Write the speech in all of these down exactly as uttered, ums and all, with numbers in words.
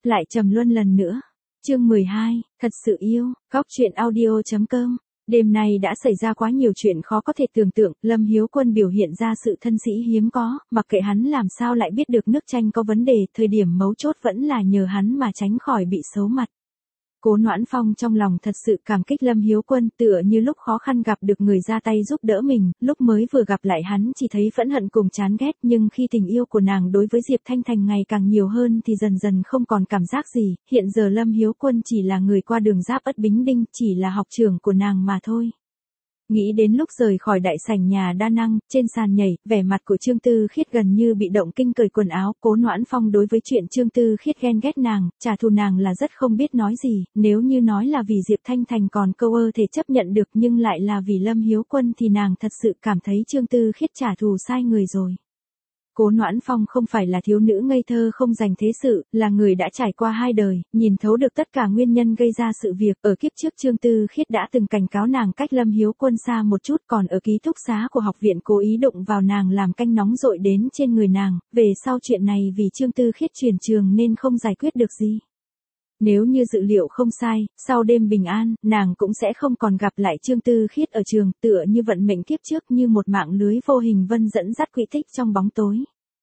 lại trầm luân lần nữa. Chương mười hai, thật sự yêu, góc truyện audio chấm com. Đêm nay đã xảy ra quá nhiều chuyện khó có thể tưởng tượng, Lâm Hiếu Quân biểu hiện ra sự thân sĩ hiếm có, mặc kệ hắn làm sao lại biết được nước chanh có vấn đề, thời điểm mấu chốt vẫn là nhờ hắn mà tránh khỏi bị xấu mặt. Cố Noãn Phong trong lòng thật sự cảm kích Lâm Hiếu Quân, tựa như lúc khó khăn gặp được người ra tay giúp đỡ mình, lúc mới vừa gặp lại hắn chỉ thấy phẫn hận cùng chán ghét, nhưng khi tình yêu của nàng đối với Diệp Thanh Thành ngày càng nhiều hơn thì dần dần không còn cảm giác gì, hiện giờ Lâm Hiếu Quân chỉ là người qua đường giáp Ất Bính Đinh, chỉ là học trưởng của nàng mà thôi. Nghĩ đến lúc rời khỏi đại sảnh nhà đa năng, trên sàn nhảy, vẻ mặt của Trương Tư Khiết gần như bị động kinh, cởi quần áo. Cố Noãn Phong đối với chuyện Trương Tư Khiết ghen ghét nàng, trả thù nàng là rất không biết nói gì, nếu như nói là vì Diệp Thanh Thành còn câu ơ thể chấp nhận được, nhưng lại là vì Lâm Hiếu Quân thì nàng thật sự cảm thấy Trương Tư Khiết trả thù sai người rồi. Cố Noãn Phong không phải là thiếu nữ ngây thơ không dành thế sự, là người đã trải qua hai đời, nhìn thấu được tất cả nguyên nhân gây ra sự việc. Ở kiếp trước Trương Tư Khiết đã từng cảnh cáo nàng cách Lâm Hiếu Quân xa một chút, còn ở ký túc xá của học viện cố ý đụng vào nàng làm canh nóng dội đến trên người nàng, về sau chuyện này vì Trương Tư Khiết chuyển trường nên không giải quyết được gì. Nếu như dự liệu không sai, sau đêm bình an, nàng cũng sẽ không còn gặp lại Trương Tư Khiết ở trường, tựa như vận mệnh kiếp trước như một mạng lưới vô hình vân dẫn dắt quỹ tích trong bóng tối.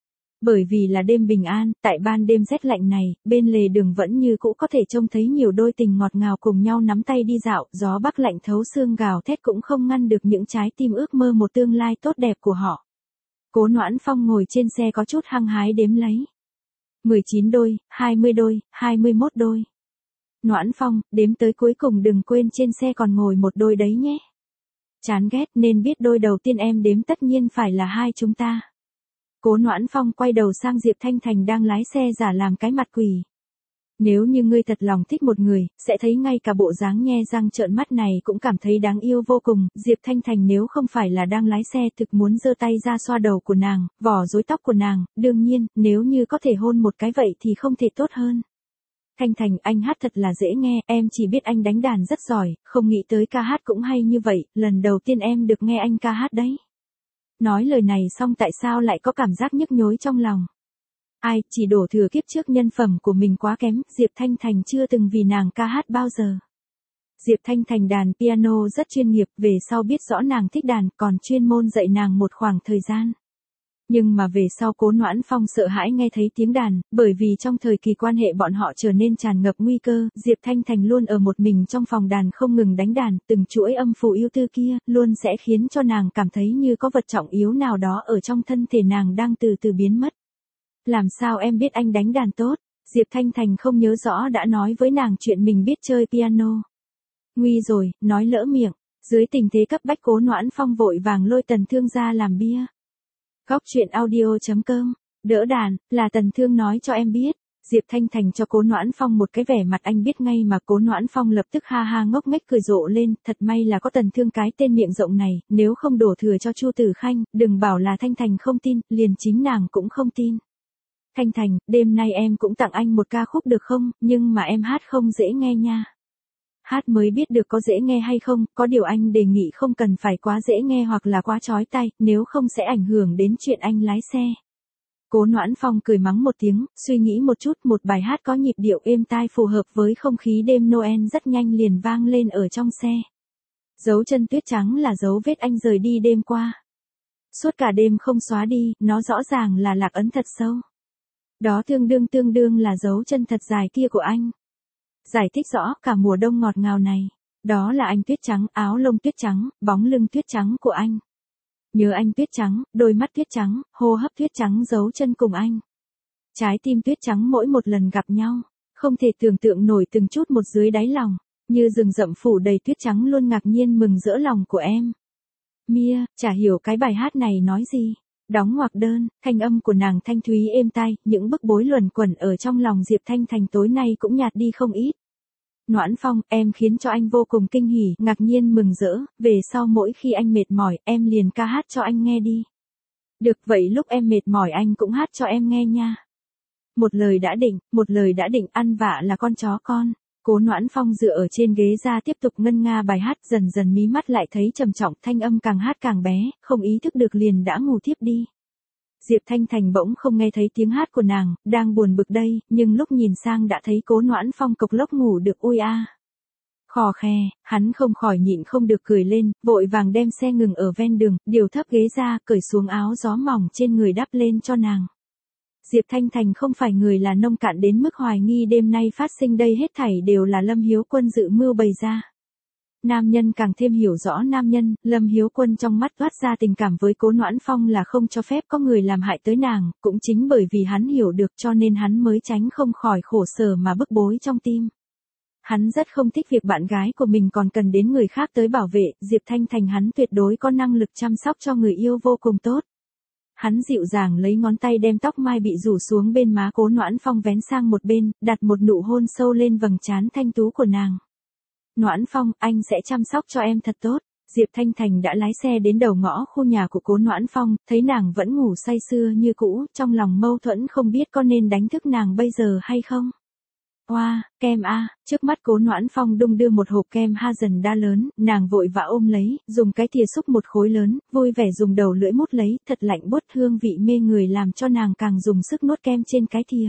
Bởi vì là đêm bình an, tại ban đêm rét lạnh này, bên lề đường vẫn như cũ có thể trông thấy nhiều đôi tình ngọt ngào cùng nhau nắm tay đi dạo, gió bắc lạnh thấu xương gào thét cũng không ngăn được những trái tim ước mơ một tương lai tốt đẹp của họ. Cố Noãn Phong ngồi trên xe có chút hăng hái đếm lấy. mười chín đôi, hai mươi đôi, hai mươi mốt đôi. Noãn Phong, đếm tới cuối cùng đừng quên trên xe còn ngồi một đôi đấy nhé. Chán ghét, nên biết đôi đầu tiên em đếm tất nhiên phải là hai chúng ta. Cố Noãn Phong quay đầu sang Diệp Thanh Thành đang lái xe giả làm cái mặt quỷ. Nếu như ngươi thật lòng thích một người, sẽ thấy ngay cả bộ dáng nhe răng trợn mắt này cũng cảm thấy đáng yêu vô cùng. Diệp Thanh Thành nếu không phải là đang lái xe thực muốn giơ tay ra xoa đầu của nàng, vò rối tóc của nàng, đương nhiên, nếu như có thể hôn một cái vậy thì không thể tốt hơn. Thanh Thành, anh hát thật là dễ nghe, em chỉ biết anh đánh đàn rất giỏi, không nghĩ tới ca hát cũng hay như vậy, lần đầu tiên em được nghe anh ca hát đấy. Nói lời này xong tại sao lại có cảm giác nhức nhối trong lòng. Ai, chỉ đổ thừa kiếp trước nhân phẩm của mình quá kém, Diệp Thanh Thành chưa từng vì nàng ca hát bao giờ. Diệp Thanh Thành đàn piano rất chuyên nghiệp, về sau biết rõ nàng thích đàn, còn chuyên môn dạy nàng một khoảng thời gian. Nhưng mà về sau Cố Noãn Phong sợ hãi nghe thấy tiếng đàn, bởi vì trong thời kỳ quan hệ bọn họ trở nên tràn ngập nguy cơ, Diệp Thanh Thành luôn ở một mình trong phòng đàn không ngừng đánh đàn, từng chuỗi âm符yêu tư kia, luôn sẽ khiến cho nàng cảm thấy như có vật trọng yếu nào đó ở trong thân thể nàng đang từ từ biến mất. Làm sao em biết anh đánh đàn tốt? Diệp Thanh Thành không nhớ rõ đã nói với nàng chuyện mình biết chơi piano. Nguy rồi, nói lỡ miệng, dưới tình thế cấp bách Cố Noãn Phong vội vàng lôi Tần Thương ra làm bia. Góc truyện audio chấm com, đỡ đàn, là Tần Thương nói cho em biết. Diệp Thanh Thành cho Cố Noãn Phong một cái vẻ mặt anh biết ngay mà. Cố Noãn Phong lập tức ha ha ngốc nghếch cười rộ lên, thật may là có Tần Thương cái tên miệng rộng này, nếu không đổ thừa cho Chu Tử Khanh, đừng bảo là Thanh Thành không tin, liền chính nàng cũng không tin. Thanh Thành, đêm nay em cũng tặng anh một ca khúc được không, nhưng mà em hát không dễ nghe nha. Hát mới biết được có dễ nghe hay không, có điều anh đề nghị không cần phải quá dễ nghe hoặc là quá chói tai, nếu không sẽ ảnh hưởng đến chuyện anh lái xe. Cố Noãn Phong cười mắng một tiếng, suy nghĩ một chút, một bài hát có nhịp điệu êm tai phù hợp với không khí đêm Noel rất nhanh liền vang lên ở trong xe. Dấu chân tuyết trắng là dấu vết anh rời đi đêm qua. Suốt cả đêm không xóa đi, nó rõ ràng là lạc ấn thật sâu. Đó tương đương tương đương là dấu chân thật dài kia của anh. Giải thích rõ cả mùa đông ngọt ngào này. Đó là anh tuyết trắng, áo lông tuyết trắng, bóng lưng tuyết trắng của anh. Nhớ anh tuyết trắng, đôi mắt tuyết trắng, hô hấp tuyết trắng giấu chân cùng anh. Trái tim tuyết trắng mỗi một lần gặp nhau, không thể tưởng tượng nổi từng chút một dưới đáy lòng, như rừng rậm phủ đầy tuyết trắng luôn ngạc nhiên mừng rỡ lòng của em. Mia, chả hiểu cái bài hát này nói gì. Đóng ngoặc đơn, thanh âm của nàng thanh thúy êm tai, những bức bối luẩn quẩn ở trong lòng Diệp Thanh Thành tối nay cũng nhạt đi không ít. Noãn Phong, em khiến cho anh vô cùng kinh hỉ, ngạc nhiên mừng rỡ, về sau mỗi khi anh mệt mỏi, em liền ca hát cho anh nghe đi. Được vậy lúc em mệt mỏi anh cũng hát cho em nghe nha. Một lời đã định, một lời đã định, ăn vạ là con chó con. Cố Noãn Phong dựa ở trên ghế ra tiếp tục ngân nga bài hát, dần dần mí mắt lại thấy trầm trọng, thanh âm càng hát càng bé, không ý thức được liền đã ngủ thiếp đi. Diệp Thanh Thành bỗng không nghe thấy tiếng hát của nàng, đang buồn bực đây, nhưng lúc nhìn sang đã thấy Cố Noãn Phong cộc lốc ngủ được ui a. Khò khè, hắn không khỏi nhịn không được cười lên, vội vàng đem xe ngừng ở ven đường, điều thấp ghế ra, cởi xuống áo gió mỏng trên người đắp lên cho nàng. Diệp Thanh Thành không phải người là nông cạn đến mức hoài nghi đêm nay phát sinh đây hết thảy đều là Lâm Hiếu Quân dự mưu bày ra. Nam nhân càng thêm hiểu rõ nam nhân, Lâm Hiếu Quân trong mắt toát ra tình cảm với Cố Noãn Phong là không cho phép có người làm hại tới nàng, cũng chính bởi vì hắn hiểu được cho nên hắn mới tránh không khỏi khổ sở mà bức bối trong tim. Hắn rất không thích việc bạn gái của mình còn cần đến người khác tới bảo vệ, Diệp Thanh Thành hắn tuyệt đối có năng lực chăm sóc cho người yêu vô cùng tốt. Hắn dịu dàng lấy ngón tay đem tóc mai bị rủ xuống bên má Cố Noãn Phong vén sang một bên, đặt một nụ hôn sâu lên vầng trán thanh tú của nàng. Noãn Phong, anh sẽ chăm sóc cho em thật tốt. Diệp Thanh Thành đã lái xe đến đầu ngõ khu nhà của Cố Noãn Phong, thấy nàng vẫn ngủ say sưa như cũ, trong lòng mâu thuẫn không biết có nên đánh thức nàng bây giờ hay không. Oa, wow, kem a, trước mắt Cố Noãn Phong đung đưa một hộp kem Häagen-Dazs lớn, nàng vội vã ôm lấy, dùng cái thìa xúc một khối lớn, vui vẻ dùng đầu lưỡi mút lấy, thật lạnh buốt hương vị mê người làm cho nàng càng dùng sức nuốt kem trên cái thìa.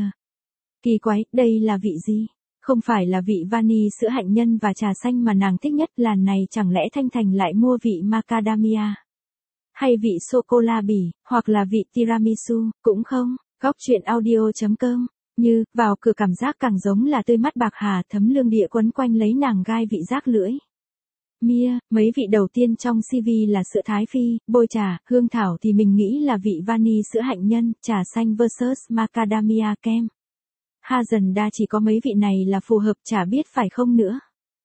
Kỳ quái, đây là vị gì? Không phải là vị vani sữa hạnh nhân và trà xanh mà nàng thích nhất, làn này chẳng lẽ Thanh Thành lại mua vị macadamia? Hay vị sô-cô-la bỉ, hoặc là vị tiramisu, cũng không, góc truyện audio chấm com. Như, vào cửa cảm giác càng giống là tươi mắt bạc hà thấm lương địa quấn quanh lấy nàng gai vị giác lưỡi. Mia, mấy vị đầu tiên trong xê vê là sữa Thái Phi, bôi trà, hương thảo thì mình nghĩ là vị vani sữa hạnh nhân, trà xanh versus macadamia kem. Häagen-Dazs chỉ có mấy vị này là phù hợp chả biết phải không nữa.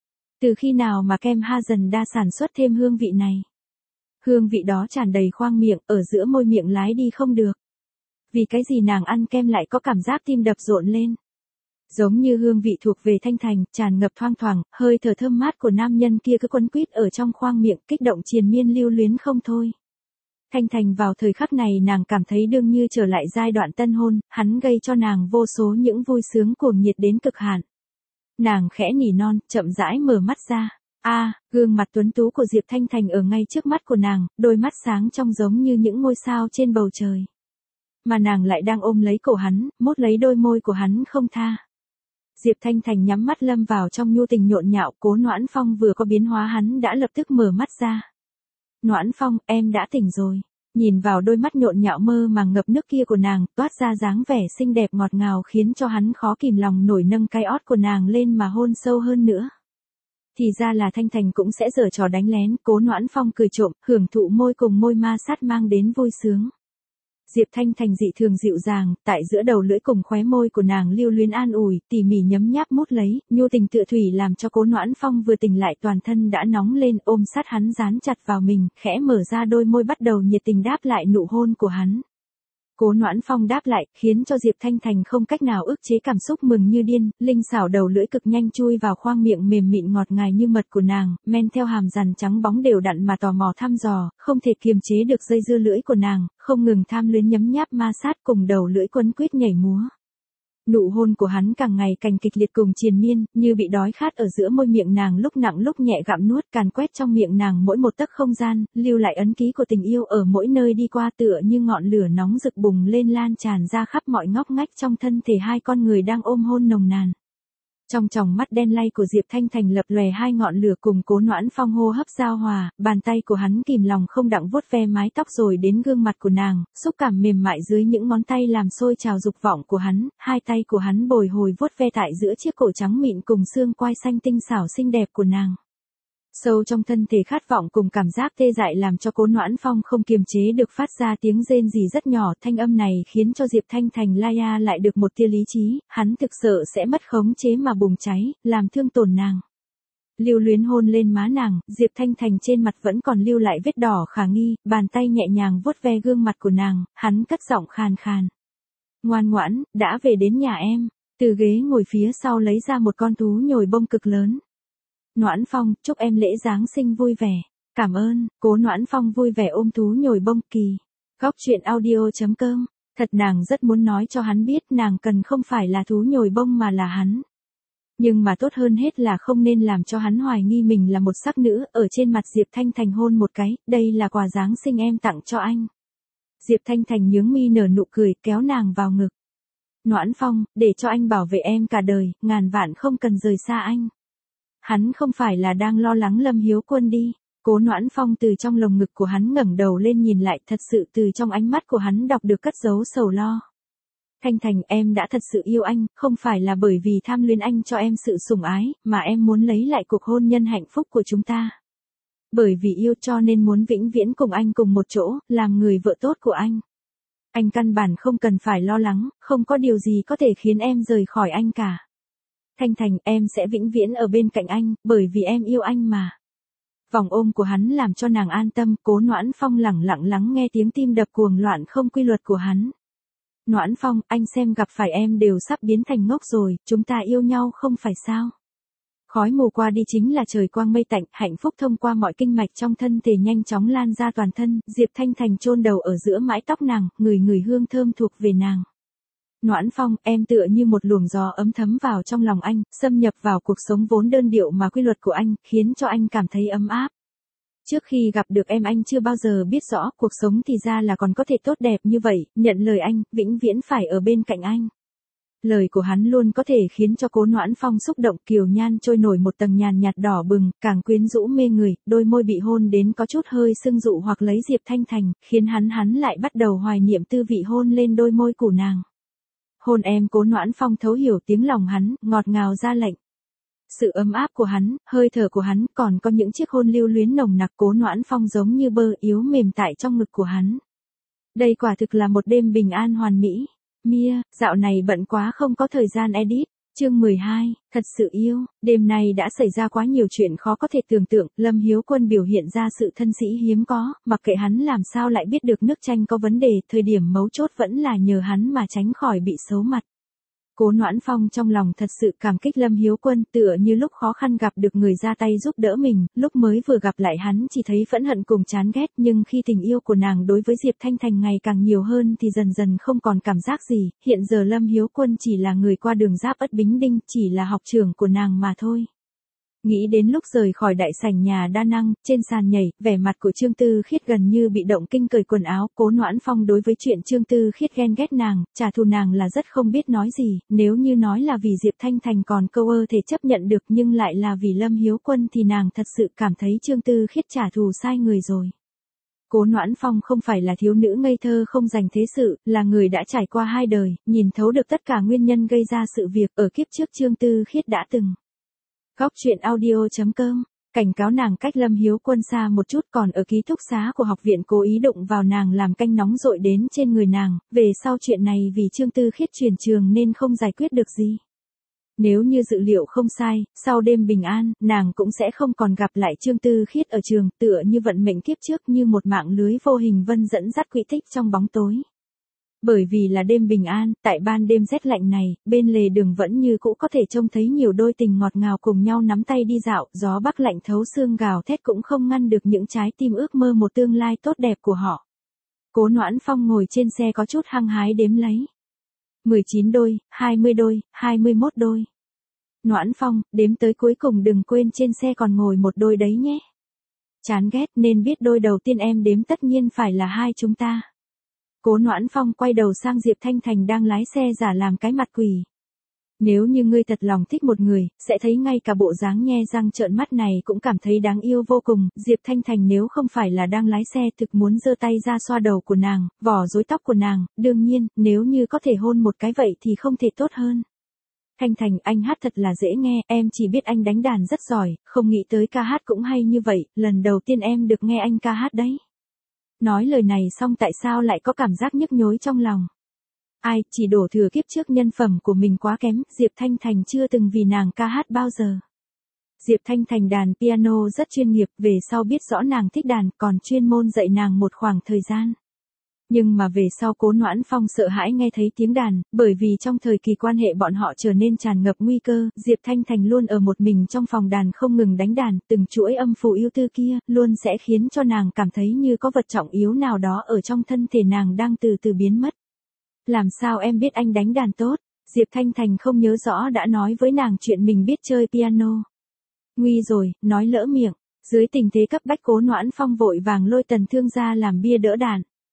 Từ khi nào mà kem Häagen-Dazs sản xuất thêm hương vị này? Hương vị đó tràn đầy khoang miệng, ở giữa môi miệng lái đi không được. Vì cái gì nàng ăn kem lại có cảm giác tim đập rộn lên. Giống như hương vị thuộc về Thanh Thành, tràn ngập thoang thoảng, hơi thở thơm mát của nam nhân kia cứ quấn quýt ở trong khoang miệng, kích động triền miên lưu luyến không thôi. Thanh Thành vào thời khắc này nàng cảm thấy đương như trở lại giai đoạn tân hôn, hắn gây cho nàng vô số những vui sướng cuồng nhiệt đến cực hạn. Nàng khẽ nỉ non, chậm rãi mở mắt ra. A, à, gương mặt tuấn tú của Diệp Thanh Thành ở ngay trước mắt của nàng, đôi mắt sáng trong giống như những ngôi sao trên bầu trời. Mà nàng lại đang ôm lấy cổ hắn, mốt lấy đôi môi của hắn không tha. Diệp Thanh Thành nhắm mắt lâm vào trong nhu tình nhộn nhạo, Cố Noãn Phong vừa có biến hóa hắn đã lập tức mở mắt ra. Noãn Phong, em đã tỉnh rồi. Nhìn vào đôi mắt nhộn nhạo mơ màng ngập nước kia của nàng, toát ra dáng vẻ xinh đẹp ngọt ngào khiến cho hắn khó kìm lòng nổi nâng cái ót của nàng lên mà hôn sâu hơn nữa. Thì ra là Thanh Thành cũng sẽ giở trò đánh lén, Cố Noãn Phong cười trộm, hưởng thụ môi cùng môi ma sát mang đến vui sướng. Diệp Thanh Thành dị thường dịu dàng, tại giữa đầu lưỡi cùng khóe môi của nàng lưu luyến an ủi, tỉ mỉ nhấm nháp mút lấy, nhu tình tựa thủy làm cho Cố Noãn Phong vừa tỉnh lại toàn thân đã nóng lên, ôm sát hắn dán chặt vào mình, khẽ mở ra đôi môi bắt đầu nhiệt tình đáp lại nụ hôn của hắn. Cố Noãn Phong đáp lại, khiến cho Diệp Thanh Thành không cách nào ức chế cảm xúc mừng như điên, linh xảo đầu lưỡi cực nhanh chui vào khoang miệng mềm mịn ngọt ngài như mật của nàng, men theo hàm rằn trắng bóng đều đặn mà tò mò thăm dò, không thể kiềm chế được dây dưa lưỡi của nàng, không ngừng tham luyến nhấm nháp ma sát cùng đầu lưỡi quấn quýt nhảy múa. Nụ hôn của hắn càng ngày càng kịch liệt cùng triền miên, như bị đói khát ở giữa môi miệng nàng lúc nặng lúc nhẹ gặm nuốt, càn quét trong miệng nàng mỗi một tấc không gian, lưu lại ấn ký của tình yêu ở mỗi nơi đi qua tựa như ngọn lửa nóng rực bùng lên lan tràn ra khắp mọi ngóc ngách trong thân thể hai con người đang ôm hôn nồng nàn. Trong tròng mắt đen lay của Diệp Thanh Thành lập lòe hai ngọn lửa cùng Cố Noãn Phong hô hấp giao hòa, bàn tay của hắn kìm lòng không đặng vuốt ve mái tóc rồi đến gương mặt của nàng, xúc cảm mềm mại dưới những ngón tay làm sôi trào dục vọng của hắn, hai tay của hắn bồi hồi vuốt ve tại giữa chiếc cổ trắng mịn cùng xương quai xanh tinh xảo xinh đẹp của nàng. Sâu trong thân thể khát vọng cùng cảm giác tê dại làm cho Cố Noãn Phong không kiềm chế được phát ra tiếng rên rỉ rất nhỏ, thanh âm này khiến cho Diệp Thanh Thành Laya lại được một tia lý trí, hắn thực sợ sẽ mất khống chế mà bùng cháy, làm thương tổn nàng. Lưu luyến hôn lên má nàng, Diệp Thanh Thành trên mặt vẫn còn lưu lại vết đỏ khả nghi, bàn tay nhẹ nhàng vuốt ve gương mặt của nàng, hắn cất giọng khàn khàn. Ngoan ngoãn, đã về đến nhà em, từ ghế ngồi phía sau lấy ra một con thú nhồi bông cực lớn. Noãn Phong, chúc em lễ Giáng sinh vui vẻ. Cảm ơn, Cố Noãn Phong vui vẻ ôm thú nhồi bông kỳ. Góc truyện audio chấm com. Thật nàng rất muốn nói cho hắn biết nàng cần không phải là thú nhồi bông mà là hắn. Nhưng mà tốt hơn hết là không nên làm cho hắn hoài nghi mình là một sắc nữ, ở trên mặt Diệp Thanh Thành hôn một cái, đây là quà Giáng sinh em tặng cho anh. Diệp Thanh Thành nhướng mi nở nụ cười, kéo nàng vào ngực. Noãn Phong, để cho anh bảo vệ em cả đời, ngàn vạn không cần rời xa anh. Hắn không phải là đang lo lắng Lâm Hiếu Quân đi. Cố Noãn Phong từ trong lồng ngực của hắn ngẩng đầu lên nhìn lại, thật sự từ trong ánh mắt của hắn đọc được cất giấu sầu lo. Thanh Thành, em đã thật sự yêu anh, không phải là bởi vì tham luyến anh cho em sự sủng ái, mà em muốn lấy lại cuộc hôn nhân hạnh phúc của chúng ta. Bởi vì yêu cho nên muốn vĩnh viễn cùng anh cùng một chỗ, làm người vợ tốt của anh. Anh căn bản không cần phải lo lắng, không có điều gì có thể khiến em rời khỏi anh cả. Thanh Thành, em sẽ vĩnh viễn ở bên cạnh anh, bởi vì em yêu anh mà. Vòng ôm của hắn làm cho nàng an tâm, Cố Noãn Phong lẳng lặng lắng nghe tiếng tim đập cuồng loạn không quy luật của hắn. Noãn Phong, anh xem gặp phải em đều sắp biến thành ngốc rồi, chúng ta yêu nhau không phải sao? Khói mù qua đi chính là trời quang mây tạnh, hạnh phúc thông qua mọi kinh mạch trong thân thể nhanh chóng lan ra toàn thân, Diệp Thanh Thành chôn đầu ở giữa mái tóc nàng, người người hương thơm thuộc về nàng. Noãn Phong, em tựa như một luồng gió ấm thấm vào trong lòng anh, xâm nhập vào cuộc sống vốn đơn điệu mà quy luật của anh, khiến cho anh cảm thấy ấm áp. Trước khi gặp được em anh chưa bao giờ biết rõ cuộc sống thì ra là còn có thể tốt đẹp như vậy, nhận lời anh, vĩnh viễn phải ở bên cạnh anh. Lời của hắn luôn có thể khiến cho Cố Noãn Phong xúc động, kiều nhan trôi nổi một tầng nhàn nhạt đỏ bừng, càng quyến rũ mê người, đôi môi bị hôn đến có chút hơi sưng dụ hoặc lấy Diệp Thanh Thành, khiến hắn hắn lại bắt đầu hoài niệm tư vị hôn lên đôi môi của nàng. Hôn em, Cố Noãn Phong thấu hiểu tiếng lòng hắn, ngọt ngào ra lệnh. Sự ấm áp của hắn, hơi thở của hắn, còn có những chiếc hôn lưu luyến nồng nặc, Cố Noãn Phong giống như bơ yếu mềm tại trong ngực của hắn. Đây quả thực là một đêm bình an hoàn mỹ. Mia, dạo này bận quá không có thời gian edit. Chương mười hai, thật sự yêu, đêm nay đã xảy ra quá nhiều chuyện khó có thể tưởng tượng, Lâm Hiếu Quân biểu hiện ra sự thân sĩ hiếm có, mặc kệ hắn làm sao lại biết được nước chanh có vấn đề, thời điểm mấu chốt vẫn là nhờ hắn mà tránh khỏi bị xấu mặt. Cố Noãn Phong trong lòng thật sự cảm kích Lâm Hiếu Quân, tựa như lúc khó khăn gặp được người ra tay giúp đỡ mình, lúc mới vừa gặp lại hắn chỉ thấy phẫn hận cùng chán ghét, nhưng khi tình yêu của nàng đối với Diệp Thanh Thành ngày càng nhiều hơn thì dần dần không còn cảm giác gì, hiện giờ Lâm Hiếu Quân chỉ là người qua đường giáp Ất Bính Đinh, chỉ là học trưởng của nàng mà thôi. Nghĩ đến lúc rời khỏi đại sảnh nhà đa năng, trên sàn nhảy, vẻ mặt của Trương Tư Khiết gần như bị động kinh, cởi quần áo, Cố Noãn Phong đối với chuyện Trương Tư Khiết ghen ghét nàng, trả thù nàng là rất không biết nói gì, nếu như nói là vì Diệp Thanh Thành còn câu ơ thể chấp nhận được, nhưng lại là vì Lâm Hiếu Quân thì nàng thật sự cảm thấy Trương Tư Khiết trả thù sai người rồi. Cố Noãn Phong không phải là thiếu nữ ngây thơ không dành thế sự, là người đã trải qua hai đời, nhìn thấu được tất cả nguyên nhân gây ra sự việc, ở kiếp trước Trương Tư Khiết đã từng. Góc truyện audio chấm com, cảnh cáo nàng cách Lâm Hiếu Quân xa một chút, còn ở ký túc xá của học viện cố ý đụng vào nàng làm canh nóng dội đến trên người nàng, về sau chuyện này vì Trương Tư Khiết chuyển trường nên không giải quyết được gì. Nếu như dự liệu không sai, sau đêm bình an, nàng cũng sẽ không còn gặp lại Trương Tư Khiết ở trường, tựa như vận mệnh kiếp trước như một mạng lưới vô hình vân dẫn dắt quỹ tích trong bóng tối. Bởi vì là đêm bình an, tại ban đêm rét lạnh này, bên lề đường vẫn như cũ có thể trông thấy nhiều đôi tình ngọt ngào cùng nhau nắm tay đi dạo, gió bắc lạnh thấu xương gào thét cũng không ngăn được những trái tim ước mơ một tương lai tốt đẹp của họ. Cố Noãn Phong ngồi trên xe có chút hăng hái đếm lấy. mười chín đôi, hai mươi đôi, hai mươi mốt đôi. Noãn Phong, đếm tới cuối cùng đừng quên trên xe còn ngồi một đôi đấy nhé. Chán ghét, nên biết đôi đầu tiên em đếm tất nhiên phải là hai chúng ta. Cố Noãn Phong quay đầu sang Diệp Thanh Thành đang lái xe giả làm cái mặt quỷ. Nếu như ngươi thật lòng thích một người, sẽ thấy ngay cả bộ dáng nhe răng trợn mắt này cũng cảm thấy đáng yêu vô cùng. Diệp Thanh Thành nếu không phải là đang lái xe thực muốn giơ tay ra xoa đầu của nàng, vò rối tóc của nàng, đương nhiên, nếu như có thể hôn một cái vậy thì không thể tốt hơn. Thanh Thành, anh hát thật là dễ nghe, em chỉ biết anh đánh đàn rất giỏi, không nghĩ tới ca hát cũng hay như vậy, lần đầu tiên em được nghe anh ca hát đấy. Nói lời này xong tại sao lại có cảm giác nhức nhối trong lòng. Ai, chỉ đổ thừa kiếp trước nhân phẩm của mình quá kém, Diệp Thanh Thành chưa từng vì nàng ca hát bao giờ. Diệp Thanh Thành đàn piano rất chuyên nghiệp, về sau biết rõ nàng thích đàn, còn chuyên môn dạy nàng một khoảng thời gian. Nhưng mà về sau Cố Noãn Phong sợ hãi nghe thấy tiếng đàn, bởi vì trong thời kỳ quan hệ bọn họ trở nên tràn ngập nguy cơ, Diệp Thanh Thành luôn ở một mình trong phòng đàn không ngừng đánh đàn, từng chuỗi âm符yêu tư kia, luôn sẽ khiến cho nàng cảm thấy như có vật trọng yếu nào đó ở trong thân thể nàng đang từ từ biến mất. Làm sao em biết anh đánh đàn tốt? Diệp Thanh Thành không nhớ rõ đã nói với nàng chuyện mình biết chơi piano. Nguy rồi, nói lỡ miệng, dưới tình thế cấp bách Cố Noãn Phong vội vàng lôi Tần Thương ra làm bia đỡ đạn.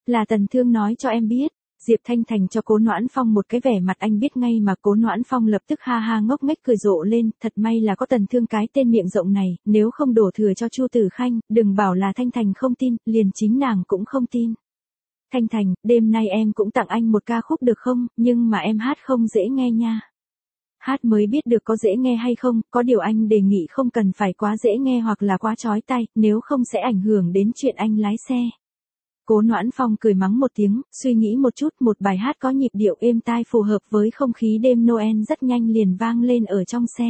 Là Tần Thương nói cho em biết. Diệp Thanh Thành cho Cố Noãn Phong một cái vẻ mặt anh biết ngay mà Cố Noãn Phong lập tức ha ha ngốc nghếch cười rộ lên, thật may là có Tần Thương cái tên miệng rộng này, nếu không đổ thừa cho Chu Tử Khanh, đừng bảo là Thanh Thành không tin, liền chính nàng cũng không tin. Thanh Thành, đêm nay em cũng tặng anh một ca khúc được không, nhưng mà em hát không dễ nghe nha. Hát mới biết được có dễ nghe hay không, có điều anh đề nghị không cần phải quá dễ nghe hoặc là quá chói tai, nếu không sẽ ảnh hưởng đến chuyện anh lái xe. Cố Noãn Phong cười mắng một tiếng, suy nghĩ một chút, một bài hát có nhịp điệu êm tai phù hợp với không khí đêm Noel rất nhanh liền vang lên ở trong xe.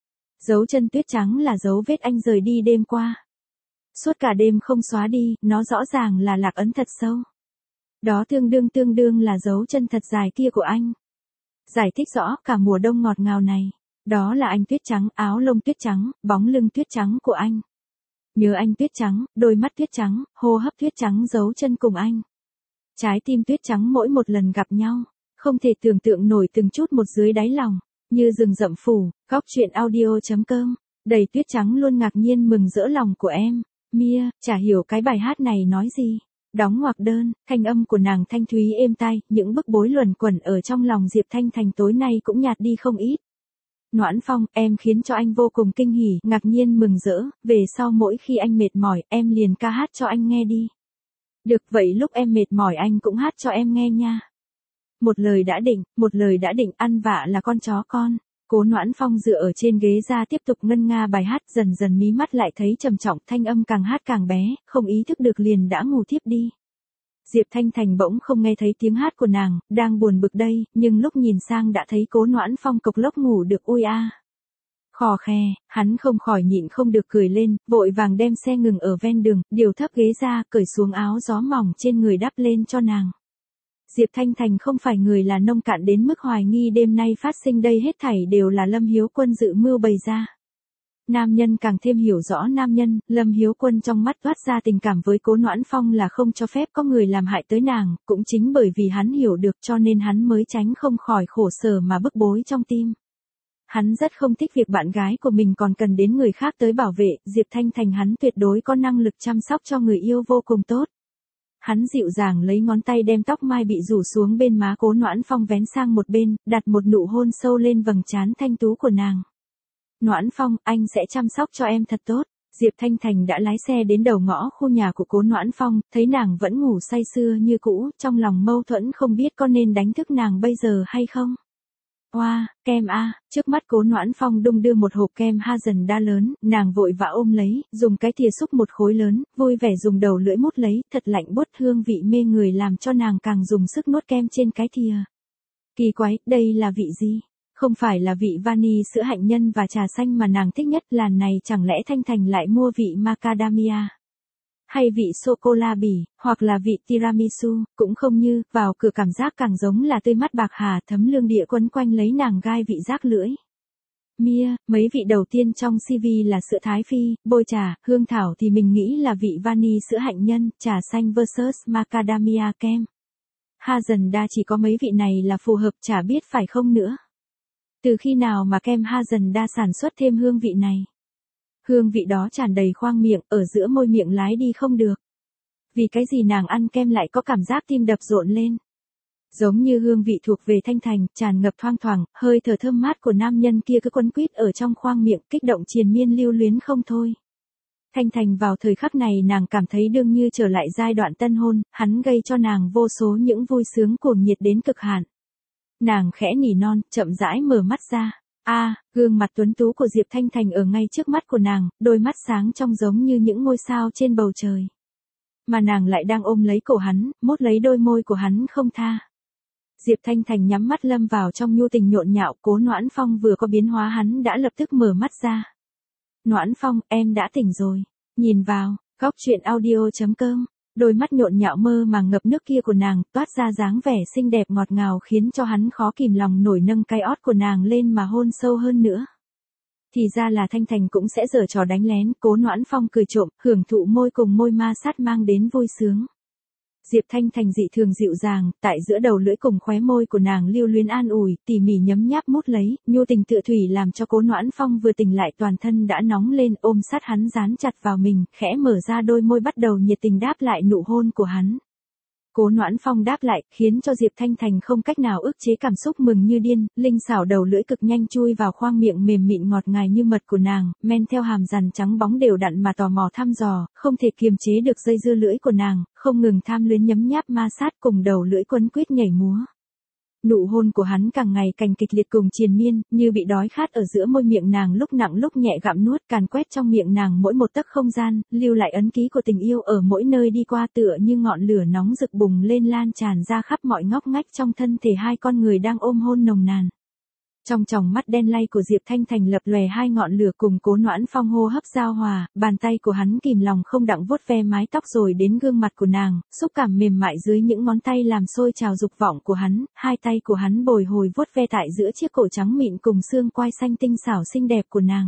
Dấu chân tuyết trắng là dấu vết anh rời đi đêm qua. Suốt cả đêm không xóa đi, nó rõ ràng là lạc ấn thật sâu. Đó tương đương tương đương là dấu chân thật dài kia của anh. Giải thích rõ cả mùa đông ngọt ngào này. Đó là anh tuyết trắng, áo lông tuyết trắng, bóng lưng tuyết trắng của anh. Nhớ anh tuyết trắng, đôi mắt tuyết trắng, hô hấp tuyết trắng giấu chân cùng anh. Trái tim tuyết trắng mỗi một lần gặp nhau, không thể tưởng tượng nổi từng chút một dưới đáy lòng, như rừng rậm phủ, góc truyện audio chấm com, đầy tuyết trắng luôn ngạc nhiên mừng rỡ lòng của em. Mia, chả hiểu cái bài hát này nói gì. Đóng ngoặc đơn, thanh âm của nàng thanh thúy êm tai, những bức bối luẩn quẩn ở trong lòng Diệp Thanh Thành tối nay cũng nhạt đi không ít. Noãn Phong, em khiến cho anh vô cùng kinh hỉ, ngạc nhiên mừng rỡ, về sau mỗi khi anh mệt mỏi, em liền ca hát cho anh nghe đi. Được, vậy lúc em mệt mỏi anh cũng hát cho em nghe nha. Một lời đã định, một lời đã định, ăn vạ là con chó con. Cố Noãn Phong dựa ở trên ghế ra tiếp tục ngân nga bài hát, dần dần mí mắt lại thấy trầm trọng, thanh âm càng hát càng bé, không ý thức được liền đã ngủ thiếp đi. Diệp Thanh Thành bỗng không nghe thấy tiếng hát của nàng, đang buồn bực đây, nhưng lúc nhìn sang đã thấy Cố Noãn Phong cộc lốc ngủ được ui a. Khò khe, hắn không khỏi nhịn không được cười lên, vội vàng đem xe ngừng ở ven đường, điều thấp ghế ra, cởi xuống áo gió mỏng trên người đắp lên cho nàng. Diệp Thanh Thành không phải người là nông cạn đến mức hoài nghi đêm nay phát sinh đây hết thảy đều là Lâm Hiếu Quân dự mưu bày ra. Nam nhân càng thêm hiểu rõ nam nhân, Lâm Hiếu Quân trong mắt toát ra tình cảm với Cố Noãn Phong là không cho phép có người làm hại tới nàng, cũng chính bởi vì hắn hiểu được cho nên hắn mới tránh không khỏi khổ sở mà bức bối trong tim. Hắn rất không thích việc bạn gái của mình còn cần đến người khác tới bảo vệ, Diệp Thanh Thành hắn tuyệt đối có năng lực chăm sóc cho người yêu vô cùng tốt. Hắn dịu dàng lấy ngón tay đem tóc mai bị rủ xuống bên má Cố Noãn Phong vén sang một bên, đặt một nụ hôn sâu lên vầng trán thanh tú của nàng. Noãn Phong, anh sẽ chăm sóc cho em thật tốt. Diệp Thanh Thành đã lái xe đến đầu ngõ khu nhà của Cố Noãn Phong, thấy nàng vẫn ngủ say sưa như cũ, trong lòng mâu thuẫn không biết có nên đánh thức nàng bây giờ hay không. Oa, wow, kem a, trước mắt Cố Noãn Phong đung đưa một hộp kem Häagen-Dazs lớn, nàng vội vã ôm lấy, dùng cái thìa xúc một khối lớn, vui vẻ dùng đầu lưỡi mút lấy, thật lạnh buốt hương vị mê người làm cho nàng càng dùng sức nuốt kem trên cái thìa. Kỳ quái, đây là vị gì? Không phải là vị vani sữa hạnh nhân và trà xanh mà nàng thích nhất, làn này chẳng lẽ Thanh Thành lại mua vị macadamia? Hay vị sô-cô-la bỉ, hoặc là vị tiramisu, cũng không như, vào cửa cảm giác càng giống là tươi mắt bạc hà thấm lương địa quấn quanh lấy nàng gai vị giác lưỡi. Mia, mấy vị đầu tiên trong xê vê là sữa Thái Phi, bôi trà, hương thảo thì mình nghĩ là vị vani sữa hạnh nhân, trà xanh versus macadamia kem. Häagen-Dazs chỉ có mấy vị này là phù hợp, chả biết phải không nữa. Từ khi nào mà kem Häagen-Dazs sản xuất thêm hương vị này? Hương vị đó tràn đầy khoang miệng, ở giữa môi miệng lái đi không được. Vì cái gì nàng ăn kem lại có cảm giác tim đập rộn lên? Giống như hương vị thuộc về Thanh Thành, tràn ngập thoang thoảng, hơi thở thơm mát của nam nhân kia cứ quấn quýt ở trong khoang miệng, kích động triền miên lưu luyến không thôi. Thanh Thành vào thời khắc này nàng cảm thấy đương như trở lại giai đoạn tân hôn, hắn gây cho nàng vô số những vui sướng cuồng nhiệt đến cực hạn. Nàng khẽ nỉ non, chậm rãi mở mắt ra. A, à, gương mặt tuấn tú của Diệp Thanh Thành ở ngay trước mắt của nàng, đôi mắt sáng trong giống như những ngôi sao trên bầu trời. Mà nàng lại đang ôm lấy cổ hắn, mốt lấy đôi môi của hắn không tha. Diệp Thanh Thành nhắm mắt lâm vào trong nhu tình nhộn nhạo, Cố Noãn Phong vừa có biến hóa hắn đã lập tức mở mắt ra. Noãn Phong, em đã tỉnh rồi. Nhìn vào, góc truyện audio chấm com. Đôi mắt nhộn nhạo mơ màng ngập nước kia của nàng, toát ra dáng vẻ xinh đẹp ngọt ngào khiến cho hắn khó kìm lòng nổi nâng cái ót của nàng lên mà hôn sâu hơn nữa. Thì ra là Thanh Thành cũng sẽ giở trò đánh lén, Cố Noãn Phong cười trộm, hưởng thụ môi cùng môi ma sát mang đến vui sướng. Diệp Thanh Thành dị thường dịu dàng, tại giữa đầu lưỡi cùng khóe môi của nàng lưu luyến an ủi, tỉ mỉ nhấm nháp mút lấy, nhu tình tựa thủy làm cho Cố Noãn Phong vừa tỉnh lại toàn thân đã nóng lên, ôm sát hắn dán chặt vào mình, khẽ mở ra đôi môi bắt đầu nhiệt tình đáp lại nụ hôn của hắn. Cố Noãn Phong đáp lại, khiến cho Diệp Thanh Thành không cách nào ức chế cảm xúc mừng như điên, linh xảo đầu lưỡi cực nhanh chui vào khoang miệng mềm mịn ngọt ngào như mật của nàng, men theo hàm rằn trắng bóng đều đặn mà tò mò thăm dò, không thể kiềm chế được dây dưa lưỡi của nàng, không ngừng tham luyến nhấm nháp ma sát cùng đầu lưỡi quấn quýt nhảy múa. Nụ hôn của hắn càng ngày càng kịch liệt cùng triền miên, như bị đói khát ở giữa môi miệng nàng lúc nặng lúc nhẹ gặm nuốt, càn quét trong miệng nàng mỗi một tấc không gian, lưu lại ấn ký của tình yêu ở mỗi nơi đi qua, tựa như ngọn lửa nóng rực bùng lên lan tràn ra khắp mọi ngóc ngách trong thân thể hai con người đang ôm hôn nồng nàn. Trong tròng mắt đen lay của Diệp Thanh Thành lập lòe hai ngọn lửa cùng Cố Noãn Phong hô hấp giao hòa, bàn tay của hắn kìm lòng không đặng vuốt ve mái tóc rồi đến gương mặt của nàng, xúc cảm mềm mại dưới những ngón tay làm sôi trào dục vọng của hắn, hai tay của hắn bồi hồi vuốt ve tại giữa chiếc cổ trắng mịn cùng xương quai xanh tinh xảo xinh đẹp của nàng.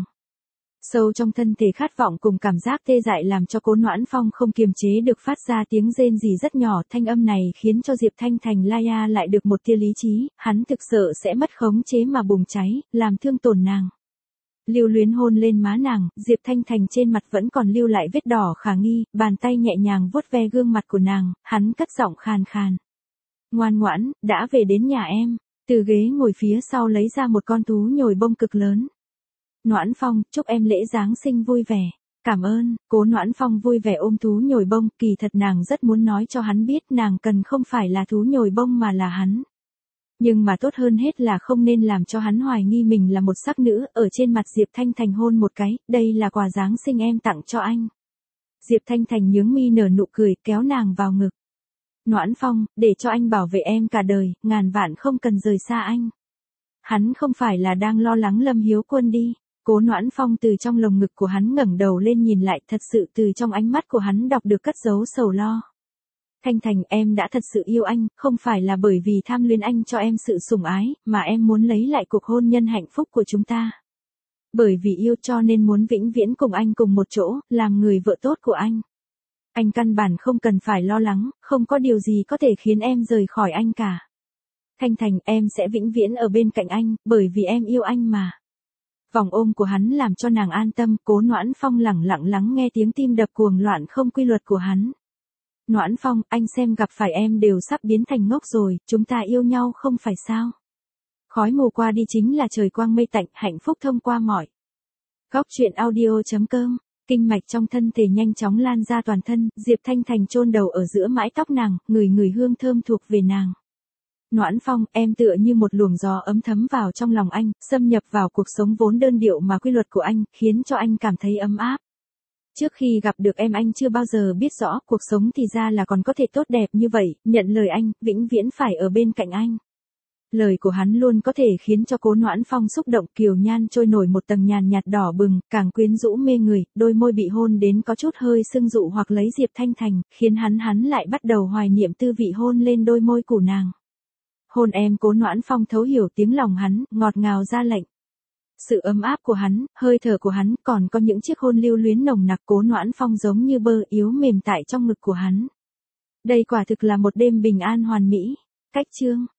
Sâu trong thân thể khát vọng cùng cảm giác tê dại làm cho Cố Noãn Phong không kiềm chế được phát ra tiếng rên rỉ rất nhỏ, thanh âm này khiến cho Diệp Thanh Thành Laia lại được một tia lý trí, hắn thực sợ sẽ mất khống chế mà bùng cháy, làm thương tổn nàng. Lưu luyến hôn lên má nàng, Diệp Thanh Thành trên mặt vẫn còn lưu lại vết đỏ khả nghi, bàn tay nhẹ nhàng vuốt ve gương mặt của nàng, hắn cất giọng khàn khàn. Ngoan ngoãn, đã về đến nhà em, từ ghế ngồi phía sau lấy ra một con thú nhồi bông cực lớn. Noãn Phong, chúc em lễ Giáng sinh vui vẻ. Cảm ơn. Cố Noãn Phong vui vẻ ôm thú nhồi bông, kỳ thật nàng rất muốn nói cho hắn biết nàng cần không phải là thú nhồi bông mà là hắn. Nhưng mà tốt hơn hết là không nên làm cho hắn hoài nghi mình là một sắc nữ, ở trên mặt Diệp Thanh Thành hôn một cái, đây là quà Giáng sinh em tặng cho anh. Diệp Thanh Thành nhướng mi nở nụ cười, kéo nàng vào ngực. Noãn Phong, để cho anh bảo vệ em cả đời, ngàn vạn không cần rời xa anh. Hắn không phải là đang lo lắng Lâm Hiếu Quân đi. Cố Noãn Phong từ trong lồng ngực của hắn ngẩng đầu lên nhìn lại, thật sự từ trong ánh mắt của hắn đọc được cất giấu sầu lo. Thanh Thành, em đã thật sự yêu anh, không phải là bởi vì tham luyến anh cho em sự sủng ái, mà em muốn lấy lại cuộc hôn nhân hạnh phúc của chúng ta. Bởi vì yêu cho nên muốn vĩnh viễn cùng anh cùng một chỗ, làm người vợ tốt của anh. Anh căn bản không cần phải lo lắng, không có điều gì có thể khiến em rời khỏi anh cả. Thanh Thành, em sẽ vĩnh viễn ở bên cạnh anh, bởi vì em yêu anh mà. Vòng ôm của hắn làm cho nàng an tâm, Cố Noãn Phong lẳng lặng lắng nghe tiếng tim đập cuồng loạn không quy luật của hắn. Noãn Phong, anh xem gặp phải em đều sắp biến thành ngốc rồi, chúng ta yêu nhau không phải sao? Khói mù qua đi chính là trời quang mây tạnh, hạnh phúc thông qua mọi. Góc truyện audio chấm com, kinh mạch trong thân thể nhanh chóng lan ra toàn thân, Diệp Thanh Thành chôn đầu ở giữa mái tóc nàng, người người hương thơm thuộc về nàng. Noãn Phong, em tựa như một luồng gió ấm thấm vào trong lòng anh, xâm nhập vào cuộc sống vốn đơn điệu mà quy luật của anh, khiến cho anh cảm thấy ấm áp. Trước khi gặp được em anh chưa bao giờ biết rõ cuộc sống thì ra là còn có thể tốt đẹp như vậy, nhận lời anh, vĩnh viễn phải ở bên cạnh anh. Lời của hắn luôn có thể khiến cho Cố Noãn Phong xúc động, kiều nhan trôi nổi một tầng nhàn nhạt đỏ bừng, càng quyến rũ mê người, đôi môi bị hôn đến có chút hơi sưng dụ hoặc lấy Diệp Thanh Thành, khiến hắn hắn lại bắt đầu hoài niệm tư vị hôn lên đôi môi của nàng. Hôn em. Cố Noãn Phong thấu hiểu tiếng lòng hắn, ngọt ngào ra lệnh. Sự ấm áp của hắn, hơi thở của hắn, còn có những chiếc hôn lưu luyến nồng nặc, Cố Noãn Phong giống như bơ yếu mềm tại trong ngực của hắn. Đây quả thực là một đêm bình an hoàn mỹ. Cách chương